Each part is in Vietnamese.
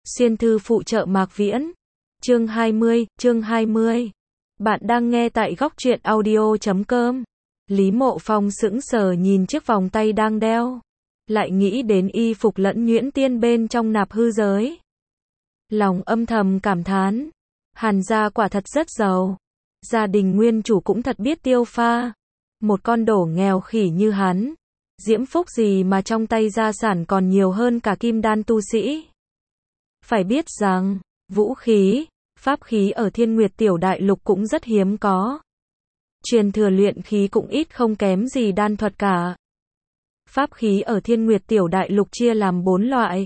Xuyên thư phụ trợ Mạc Viễn. Chương 20. Bạn đang nghe tại góc truyện audio.com. Lý Mộ Phong sững sờ nhìn chiếc vòng tay đang đeo. Lại nghĩ đến y phục lẫn nhuyễn tiên bên trong nạp hư giới. Lòng âm thầm cảm thán. Hàn gia quả thật rất giàu. Gia đình nguyên chủ cũng thật biết tiêu pha. Một con đổ nghèo khỉ như hắn. Diễm phúc gì mà trong tay gia sản còn nhiều hơn cả kim đan tu sĩ. Phải biết rằng, vũ khí, pháp khí ở Thiên Nguyệt Tiểu Đại Lục cũng rất hiếm có. Truyền thừa luyện khí cũng ít không kém gì đan thuật cả. Pháp khí ở Thiên Nguyệt Tiểu Đại Lục chia làm 4 loại.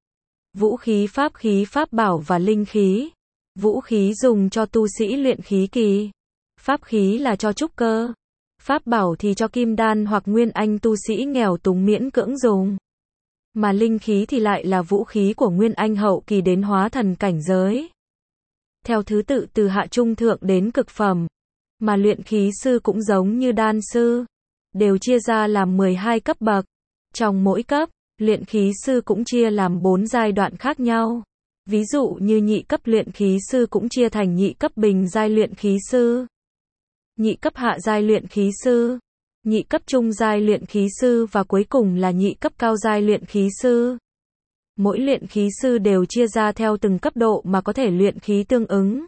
Vũ khí, pháp bảo và linh khí. Vũ khí dùng cho tu sĩ luyện khí kỳ. Pháp khí là cho trúc cơ. Pháp bảo thì cho kim đan hoặc nguyên anh tu sĩ nghèo túng miễn cưỡng dùng. Mà linh khí thì lại là vũ khí của nguyên anh hậu kỳ đến hóa thần cảnh giới. Theo thứ tự từ hạ trung thượng đến cực phẩm. Mà luyện khí sư cũng giống như đan sư. Đều chia ra làm 12 cấp bậc. Trong mỗi cấp, luyện khí sư cũng chia làm 4 giai đoạn khác nhau. Ví dụ như nhị cấp luyện khí sư cũng chia thành nhị cấp bình giai luyện khí sư, nhị cấp hạ giai luyện khí sư, nhị cấp trung giai luyện khí sư và cuối cùng là nhị cấp cao giai luyện khí sư. Mỗi luyện khí sư đều chia ra theo từng cấp độ mà có thể luyện khí tương ứng.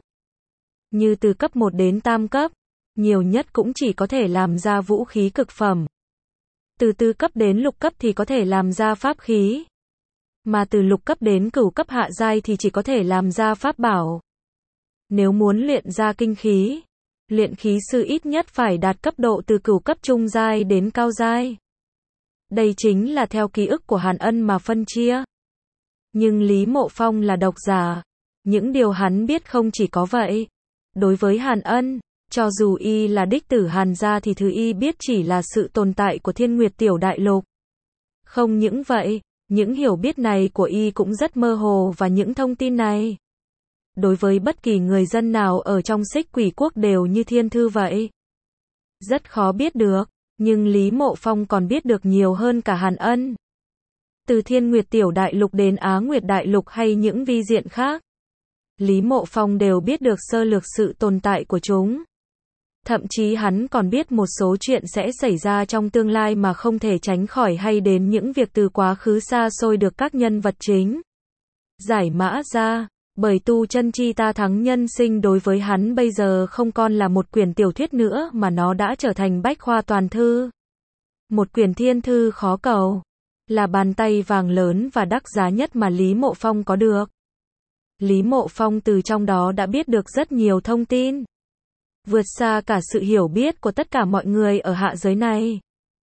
Như từ cấp 1 đến tam cấp, nhiều nhất cũng chỉ có thể làm ra vũ khí cực phẩm. Từ tư cấp đến lục cấp thì có thể làm ra pháp khí. Mà từ lục cấp đến cửu cấp hạ giai thì chỉ có thể làm ra pháp bảo. Nếu muốn luyện ra kinh khí, luyện khí sư ít nhất phải đạt cấp độ từ cửu cấp trung giai đến cao giai. Đây chính là theo ký ức của Hàn Ân mà phân chia. Nhưng Lý Mộ Phong là độc giả. Những điều hắn biết không chỉ có vậy. Đối với Hàn Ân, cho dù y là đích tử Hàn gia thì thứ y biết chỉ là sự tồn tại của Thiên Nguyệt Tiểu Đại Lục. Không những vậy, những hiểu biết này của y cũng rất mơ hồ và những thông tin này, đối với bất kỳ người dân nào ở trong Xích Quỷ Quốc đều như thiên thư vậy. Rất khó biết được, nhưng Lý Mộ Phong còn biết được nhiều hơn cả Hàn Ân. Từ Thiên Nguyệt Tiểu Đại Lục đến Á Nguyệt Đại Lục hay những vi diện khác, Lý Mộ Phong đều biết được sơ lược sự tồn tại của chúng. Thậm chí hắn còn biết một số chuyện sẽ xảy ra trong tương lai mà không thể tránh khỏi hay đến những việc từ quá khứ xa xôi được các nhân vật chính giải mã ra. Bởi tu chân chi ta thắng nhân sinh đối với hắn bây giờ không còn là một quyển tiểu thuyết nữa mà nó đã trở thành bách khoa toàn thư. Một quyển thiên thư khó cầu. Là bàn tay vàng lớn và đắt giá nhất mà Lý Mộ Phong có được. Lý Mộ Phong từ trong đó đã biết được rất nhiều thông tin. Vượt xa cả sự hiểu biết của tất cả mọi người ở hạ giới này.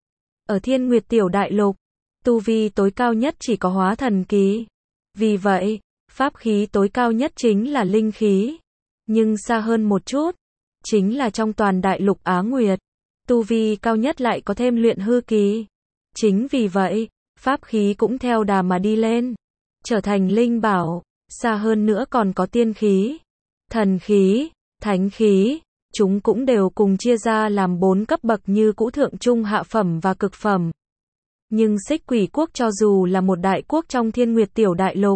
Ở Thiên Nguyệt Tiểu Đại Lục, tu vi tối cao nhất chỉ có hóa thần kỳ. Vì vậy, pháp khí tối cao nhất chính là linh khí. Nhưng xa hơn một chút, chính là trong toàn Đại Lục Á Nguyệt, tu vi cao nhất lại có thêm luyện hư kỳ. Chính vì vậy, pháp khí cũng theo đà mà đi lên, trở thành linh bảo. Xa hơn nữa còn có tiên khí, thần khí, thánh khí. Chúng cũng đều cùng chia ra làm 4 cấp bậc như cũ, thượng trung hạ phẩm và cực phẩm. Nhưng Xích Quỷ Quốc cho dù là một đại quốc trong Thiên Nguyệt Tiểu Đại Lục,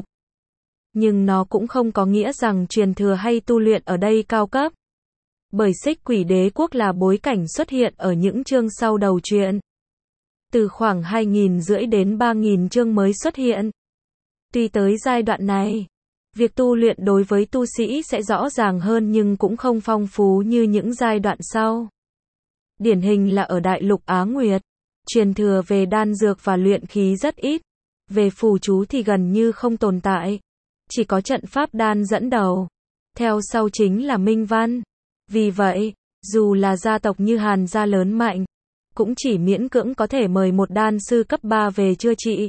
nhưng nó cũng không có nghĩa rằng truyền thừa hay tu luyện ở đây cao cấp. Bởi Xích Quỷ Đế Quốc là bối cảnh xuất hiện ở những chương sau đầu truyện. Từ khoảng 2.500 đến 3.000 chương mới xuất hiện. Tuy tới giai đoạn này, việc tu luyện đối với tu sĩ sẽ rõ ràng hơn nhưng cũng không phong phú như những giai đoạn sau. Điển hình là ở Đại Lục Á Nguyệt, truyền thừa về đan dược và luyện khí rất ít. Về phù chú thì gần như không tồn tại. Chỉ có trận pháp đan dẫn đầu. Theo sau chính là minh văn. Vì vậy, dù là gia tộc như Hàn gia lớn mạnh, cũng chỉ miễn cưỡng có thể mời một đan sư cấp 3 về chữa trị.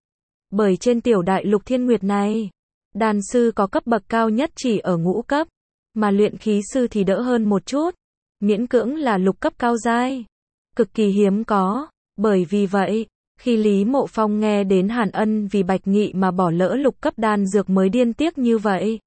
Bởi trên Tiểu Đại Lục Thiên Nguyệt này, đan sư có cấp bậc cao nhất chỉ ở ngũ cấp, mà luyện khí sư thì đỡ hơn một chút, miễn cưỡng là lục cấp cao giai, cực kỳ hiếm có. Bởi vì vậy, khi Lý Mộ Phong nghe đến Hàn Ân vì Bạch Nghị mà bỏ lỡ lục cấp đan dược mới điên tiếc như vậy.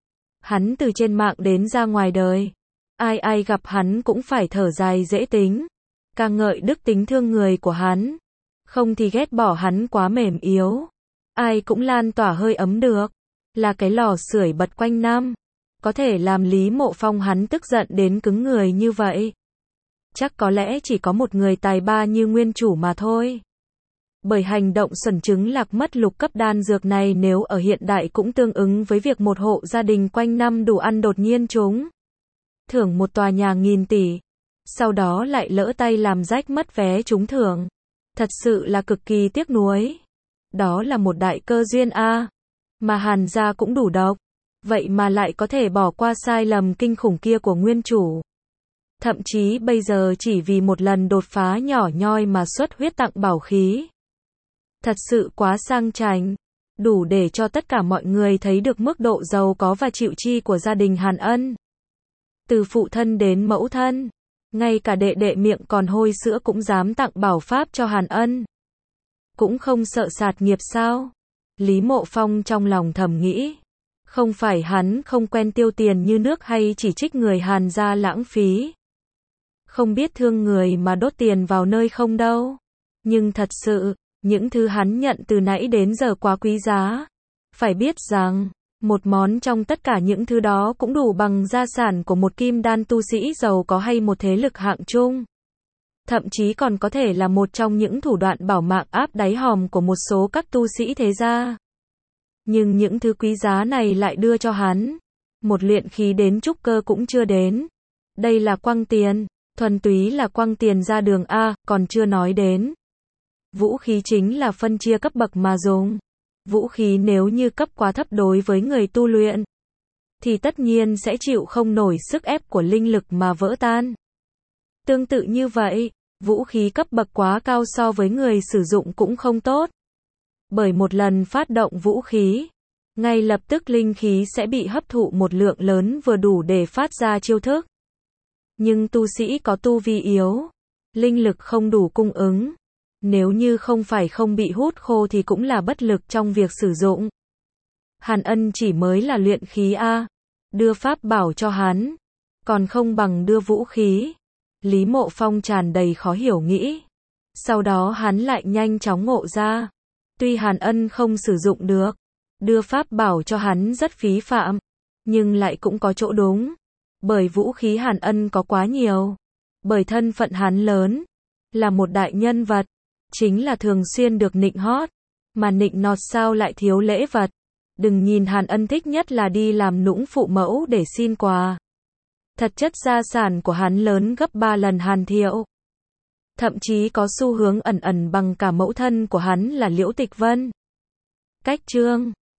Hắn từ trên mạng đến ra ngoài đời, ai gặp hắn cũng phải thở dài dễ tính, ca ngợi đức tính thương người của hắn, không thì ghét bỏ hắn quá mềm yếu. Ai cũng lan tỏa hơi ấm được. là cái lò sưởi bật quanh năm. Có thể làm Lý Mộ Phong hắn tức giận đến cứng người như vậy. Chắc có lẽ chỉ có một người tài ba như nguyên chủ mà thôi. Bởi hành động xuẩn trứng lạc mất lục cấp đan dược này nếu ở hiện đại cũng tương ứng với việc một hộ gia đình quanh năm đủ ăn đột nhiên trúng thưởng một tòa nhà nghìn tỷ. Sau đó lại lỡ tay làm rách mất vé trúng thưởng. Thật sự là cực kỳ tiếc nuối. Đó là một đại cơ duyên a. Mà Hàn gia cũng đủ độc. Vậy mà lại có thể bỏ qua sai lầm kinh khủng kia của nguyên chủ. Thậm chí bây giờ chỉ vì một lần đột phá nhỏ nhoi mà xuất huyết tặng bảo khí. Thật sự quá sang chảnh. Đủ để cho tất cả mọi người thấy được mức độ giàu có và chịu chi của gia đình Hàn Ân. Từ phụ thân đến mẫu thân. Ngay cả đệ đệ miệng còn hôi sữa cũng dám tặng bảo pháp cho Hàn Ân. Cũng không sợ sạt nghiệp sao? Lý Mộ Phong trong lòng thầm nghĩ. Không phải hắn không quen tiêu tiền như nước hay chỉ trích người Hàn gia lãng phí. Không biết thương người mà đốt tiền vào nơi không đâu. Nhưng thật sự, những thứ hắn nhận từ nãy đến giờ quá quý giá. Phải biết rằng, một món trong tất cả những thứ đó cũng đủ bằng gia sản của một kim đan tu sĩ giàu có hay một thế lực hạng trung. Thậm chí còn có thể là một trong những thủ đoạn bảo mạng áp đáy hòm của một số các tu sĩ thế gia. Nhưng những thứ quý giá này lại đưa cho hắn. Một luyện khí đến trúc cơ cũng chưa đến. Đây là quăng tiền, thuần túy là quăng tiền ra đường A, còn chưa nói đến. Vũ khí chính là phân chia cấp bậc mà dùng. Vũ khí nếu như cấp quá thấp đối với người tu luyện, thì tất nhiên sẽ chịu không nổi sức ép của linh lực mà vỡ tan. Tương tự như vậy, vũ khí cấp bậc quá cao so với người sử dụng cũng không tốt. Bởi một lần phát động vũ khí, ngay lập tức linh khí sẽ bị hấp thụ một lượng lớn vừa đủ để phát ra chiêu thức. Nhưng tu sĩ có tu vi yếu, linh lực không đủ cung ứng. Nếu như không phải không bị hút khô thì cũng là bất lực trong việc sử dụng. Hàn Ân chỉ mới là luyện khí A. Đưa pháp bảo cho hắn. Còn không bằng đưa vũ khí. Lý Mộ Phong tràn đầy khó hiểu nghĩ. Sau đó hắn lại nhanh chóng ngộ ra. Tuy Hàn Ân không sử dụng được. Đưa pháp bảo cho hắn rất phí phạm. Nhưng lại cũng có chỗ đúng. Bởi vũ khí Hàn Ân có quá nhiều. Bởi thân phận hắn lớn. Là một đại nhân vật. Chính là thường xuyên được nịnh hót. Mà nịnh nọt sao lại thiếu lễ vật. Đừng nhìn Hàn Ân thích nhất là đi làm nũng phụ mẫu để xin quà. Thật chất gia sản của hắn lớn gấp 3 lần Hàn Thiệu. Thậm chí có xu hướng ẩn ẩn bằng cả mẫu thân của hắn là Liễu Tịch Vân. Cách chương